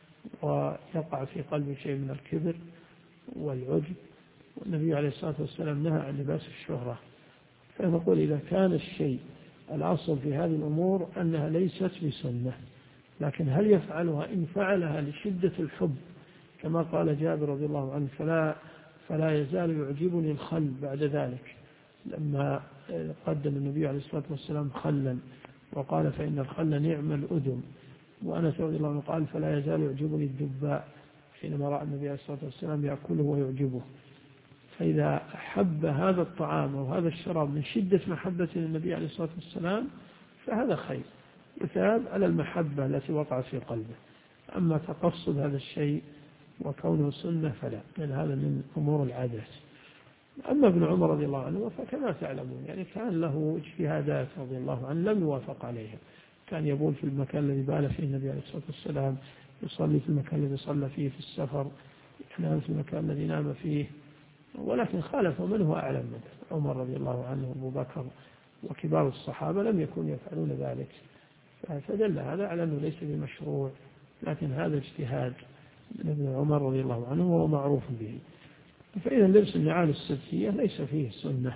ويقع في قلبه شيء من الكبر والعجب، والنبي عليه الصلاة والسلام نهى عن لباس الشهرة. فنقول إذا كان الشيء الأصل في هذه الأمور أنها ليست بسنة، لكن هل يفعلها؟ إن فعلها لشدة الحب كما قال جابر رضي الله عنه فلا يزال يعجبني الخل بعد ذلك، لما قدم النبي عليه الصلاة والسلام خلا وقال فإن الخل نعم الأدم، وأنس رضي الله عنه قال فلا يزال يعجبني الدباء حينما رأى النبي عليه الصلاة والسلام يأكله ويعجبه. فإذا أحب هذا الطعام أو هذا الشراب من شدة محبة للنبي عليه الصلاة والسلام فهذا خير، يثاب على المحبة التي وقعت في قلبه. أما تقصد هذا الشيء وكونه سنة فلا، لأن هذا من أمور العادات. أما ابن عمر رضي الله عنه فكما تعلمون يعني كان له اجتهادات رضي الله عنه لم يوافق عليها، كان يبول في المكان الذي بال فيه النبي عليه الصلاة والسلام، يصلي في المكان الذي صلى فيه في السفر، ينام في المكان الذي نام فيه، ولكن خالف من هو أعلم منه، عمر رضي الله عنه وأبو بكر وكبار الصحابة لم يكونوا يفعلون ذلك، فدل هذا على أنه ليس بمشروع، لكن هذا اجتهاد من ابن عمر رضي الله عنه وهو معروف به. فإذا لبس النعال السبتية ليس فيه سنة.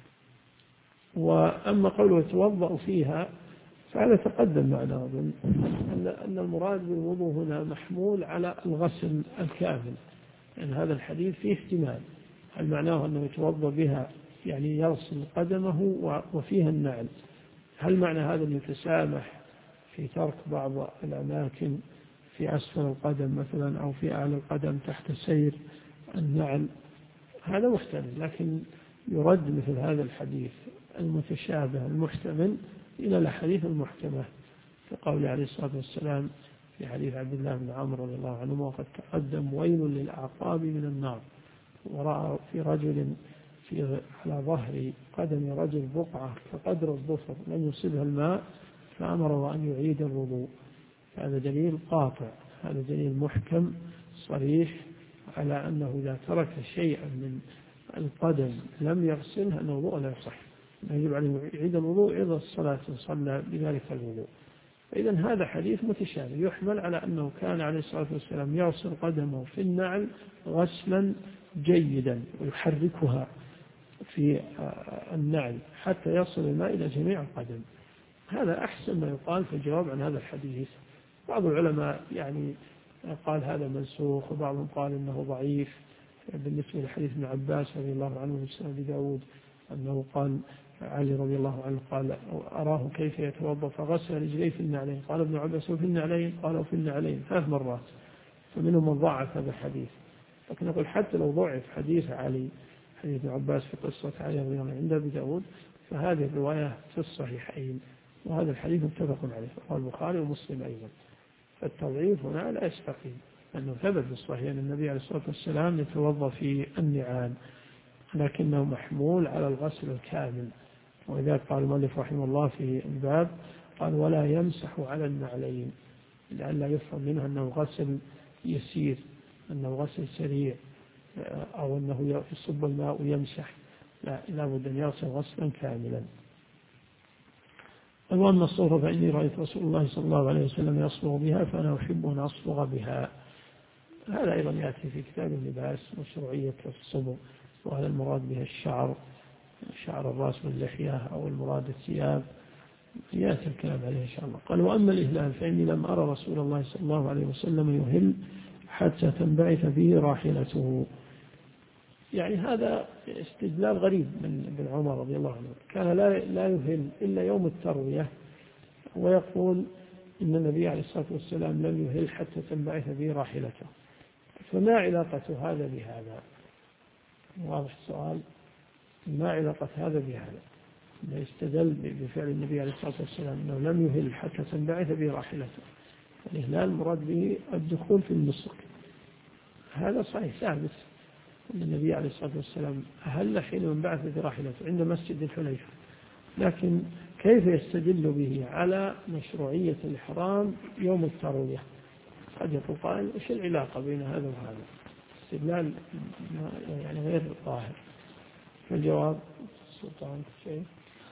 وأما قوله يتوضأ فيها فهذا تقدم معنا أن المراد بالوضوء هنا محمول على الغسل الكامل، يعني هذا الحديث فيه احتمال، هل معناه أنه يتوضأ بها يعني يغسل قدمه وفيها النعل، هل معنى هذا أنه يتسامح في ترك بعض الأماكن في أسفل القدم مثلا أو في أعلى القدم تحت سير النعل، هذا محتمل، لكن يرد مثل هذا الحديث المتشابه المحتمل إلى الأحاديث المحكمة، كقول عليه الصلاة والسلام في حديث عبد الله بن عمرو رضي الله عنه: وقد تقدم ويل للأعقاب من النار. ورأى في رجل على ظهر قدم رجل بقعة كقدر الظفر لم يصبها الماء فأمره أن يعيد الوضوء. هذا دليل قاطع، هذا دليل محكم صريح على أنه إذا ترك شيئا من القدم لم يغسله أن الوضوء لا يصح، يجب عليه يعيد الوضوء إذا الصلاة صلى بذلك الوضوء. فإذا هذا حديث متشابه يحمل على أنه كان عليه الصلاة والسلام يغسل قدمه في النعل غسلا جيدا ويحركها في النعل حتى يصل الماء إلى جميع القدم. هذا أحسن ما يقال في الجواب عن هذا الحديث. بعض العلماء يعني قال هذا منسوخ، وبعضهم قال إنه ضعيف بالنسبة لحديث ابن عباس رضي الله عنه في سنن داود أنه قال علي رضي الله عنه قال: أراه كيف يتوضأ فغسل رجليه في النعلين. قال ابن عباس: وفي النعلين؟ قال: في النعلين 3 مرات. فمنهم من ضعف هذا الحديث. لكن نقول حتى لو ضعف حديث علي، حديث ابن عباس في قصة علي رضي الله عنه عند أبي داود، فهذه الرواية في الصحيحين، وهذا الحديث متفق عليه رواه البخاري ومسلم أيضا. فالتضعيف هنا لا يستقيم، أنه ثبت في الصحيح أن النبي عليه الصلاة والسلام يتوضأ في النعال، لكنه محمول على الغسل الكامل. ولذلك قال المؤلف رحمه الله في الباب قال: ولا يمسح على النعلين، لئلا يفهم منه أنه غسل يسير، أنه غسل سريع، أو أنه يصب الماء ويمسح. لا بد أن يغسل غسلا كاملا. وأما الصوف فإني رأيت رسول الله صلى الله عليه وسلم يصبغ بها فأنا أحب أن أصبغ بها. هذا أيضا يأتي في كتاب اللباس مشروعية الصبغ، وهذا المراد بها شعر الرأس واللحية، أو المراد الثياب، يأتي الكلام عليه إن شاء الله. قال: وأما الإهلال فإني لم أرى رسول الله صلى الله عليه وسلم يهل حتى تنبعث به راحلته. يعني هذا استدلال غريب من ابن عمر رضي الله عنه، كان لا يهل إلا يوم التروية، ويقول إن النبي عليه الصلاة والسلام لم يهل حتى تنبعث به راحلته. فما علاقة هذا بهذا؟ واضح السؤال، ما علاقة هذا بهذا؟ يستدل بفعل النبي عليه الصلاة والسلام أنه لم يهل حتى تنبعث به راحلته. الإهلال مراد به الدخول في النسك. هذا صحيح ثابت أن النبي عليه الصلاة والسلام أهل حين انبعث براحلته عند مسجد الحليفة، لكن كيف يستدل به على مشروعية الإحرام يوم التروية؟ قد يقول قائل: إيش العلاقة بين هذا وهذا؟ استدلال يعني غير ظاهر. فالجواب سلطان شيء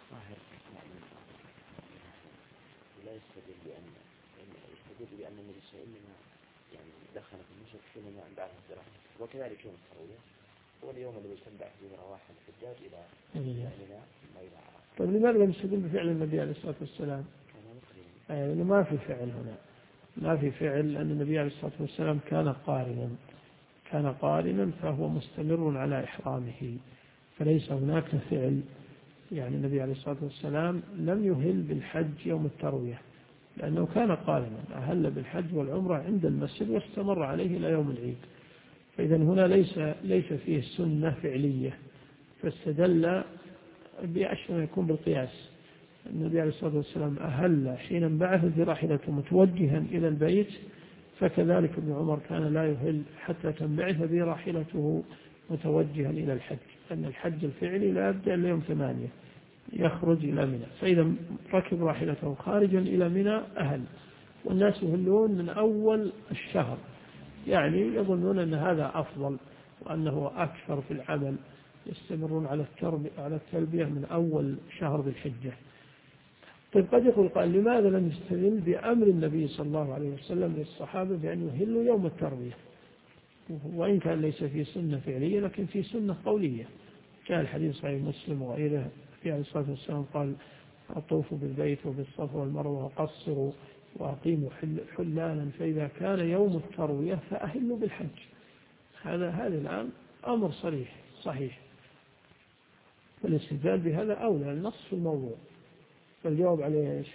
لا يستدل بأن النبي صلى الله عليه وسلم يعني دخل في النسك حينما انبعث الزراعة، وكذلك يوم التروية هو اليوم الذي تنبعث فيه رواح الحجاج إلى منى وإلى عرفة. طيب لماذا لم يستدل بفعل النبي عليه الصلاة والسلام؟ لأنه ما في فعل هنا، ما في فعل، لأن النبي عليه الصلاة والسلام كان قارنا فهو مستمر على إحرامه، فليس هناك فعل. يعني النبي عليه الصلاة والسلام لم يهل بالحج يوم التروية لأنه كان قارنا، أهل بالحج والعمرة عند المسجد واستمر عليه إلى يوم العيد. فإذا هنا ليس فيه سنة فعلية، فاستدل بأشبه ما يكون بالقياس. النبي عليه الصلاة والسلام أهل حين انبعث براحلته متوجها إلى البيت، فكذلك ابن عمر كان لا يهل حتى تنبعث براحلته متوجها إلى الحج، أن الحج الفعلي لا يبدأ إلا يوم 8 يخرج إلى منى، فإذا ركب راحلته خارجا إلى منى أهل. والناس يهلون من أول الشهر، يعني يظنون أن هذا أفضل وأنه أكثر في العمل، يستمرون على التلبية من أول شهر بالحجة. طيب قد يقول قال: لماذا لم يستدل بأمر النبي صلى الله عليه وسلم للصحابة بأن يهلوا يوم التروية؟ وإن كان ليس في سنة فعلية لكن في سنة قولية. جاء الحديث صحيح مسلم وغيره في عليه الصلاة والسلام قال: أطوفوا بالبيت وبالصفا والمروة وقصروا وأقيموا حلالا، فإذا كان يوم التروية فأهلوا بالحج. هذا الآن أمر صحيح، فالاستدلال بهذا أولى النص في الموضوع. فالجواب عليه إيش؟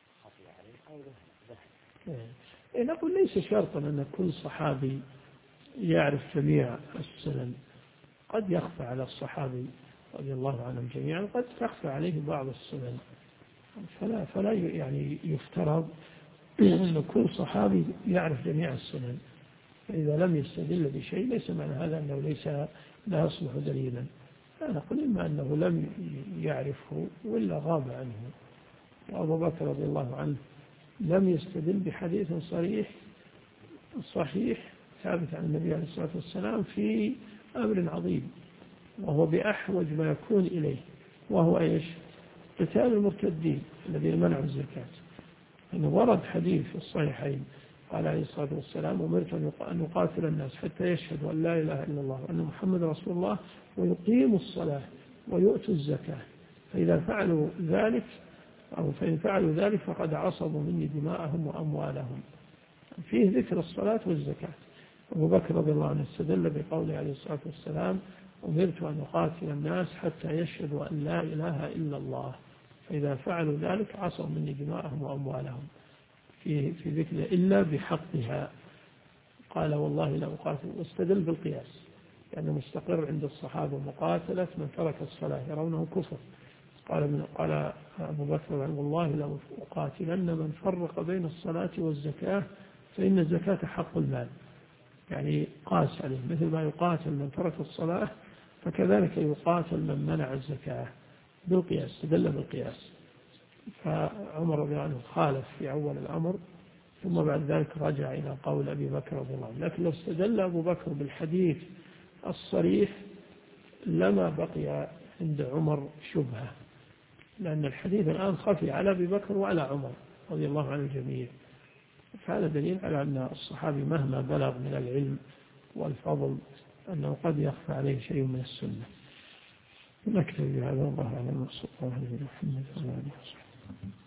نقول ليس شرطا أن كل صحابي يعرف جميع السنن. قد يخفى على الصحابي رضي الله عنهم جميعا، قد تخفى عليه بعض السنن، فلا يعني يفترض أن كل صحابي يعرف جميع السنن. فإذا لم يستدل بشيء ليس معنى هذا أنه ليس لا يصلح دليلا. نقول إما أنه لم يعرفه ولا غاب عنه. وأبو بكر رضي الله عنه لم يستدل بحديث صحيح ثابت عن النبي عليه الصلاة والسلام في أمر عظيم، وهو بأحوج ما يكون إليه، وهو إيش؟ قتال المرتدين الذين منعوا الزكاة. أنه ورد حديث في الصحيحين قال عليه الصلاة والسلام: أمرت أن يقاتل الناس حتى يشهدوا أن لا إله إلا الله وأن محمد رسول الله ويقيموا الصلاة ويؤتوا الزكاة، فإذا فعلوا ذلك فإن فعلوا ذلك فقد عصبوا مني دماءهم وأموالهم. فيه ذكر الصلاة والزكاة. أبو بكر رضي الله عنه استدل بقوله عليه الصلاة والسلام: أمرت أن أقاتل الناس حتى يشهدوا أن لا إله إلا الله، فإذا فعلوا ذلك عصوا مني دماءهم وأموالهم، في ذكر إلا بحقها. قال: والله لا أقاتل. واستدل بالقياس، يعني مستقر عند الصحابة مقاتلة من ترك الصلاة يرونه كفر. قال أبو بكر: والله لا أقاتلن من فرق بين الصلاة والزكاة فإن الزكاة حق المال. يعني قاس عليه، مثل ما يقاتل من ترك الصلاة فكذلك يقاتل من منع الزكاة بالقياس، استدل بالقياس. فعمر رضي الله عنه خالف في أول الأمر، ثم بعد ذلك رجع إلى قول أبي بكر رضي الله عنه. لكن لو استدل أبو بكر بالحديث الصريح لما بقي عند عمر شبهة، لأن الحديث الآن خفي على أبي بكر وعلى عمر رضي الله عنه الجميع. فهذا دليل على أن الصحابي مهما بلغ من العلم والفضل أنه قد يخفى عليه شيء من السنة. نكتفي بهذا، الله أعلم، وصلى الله عليه وسلم.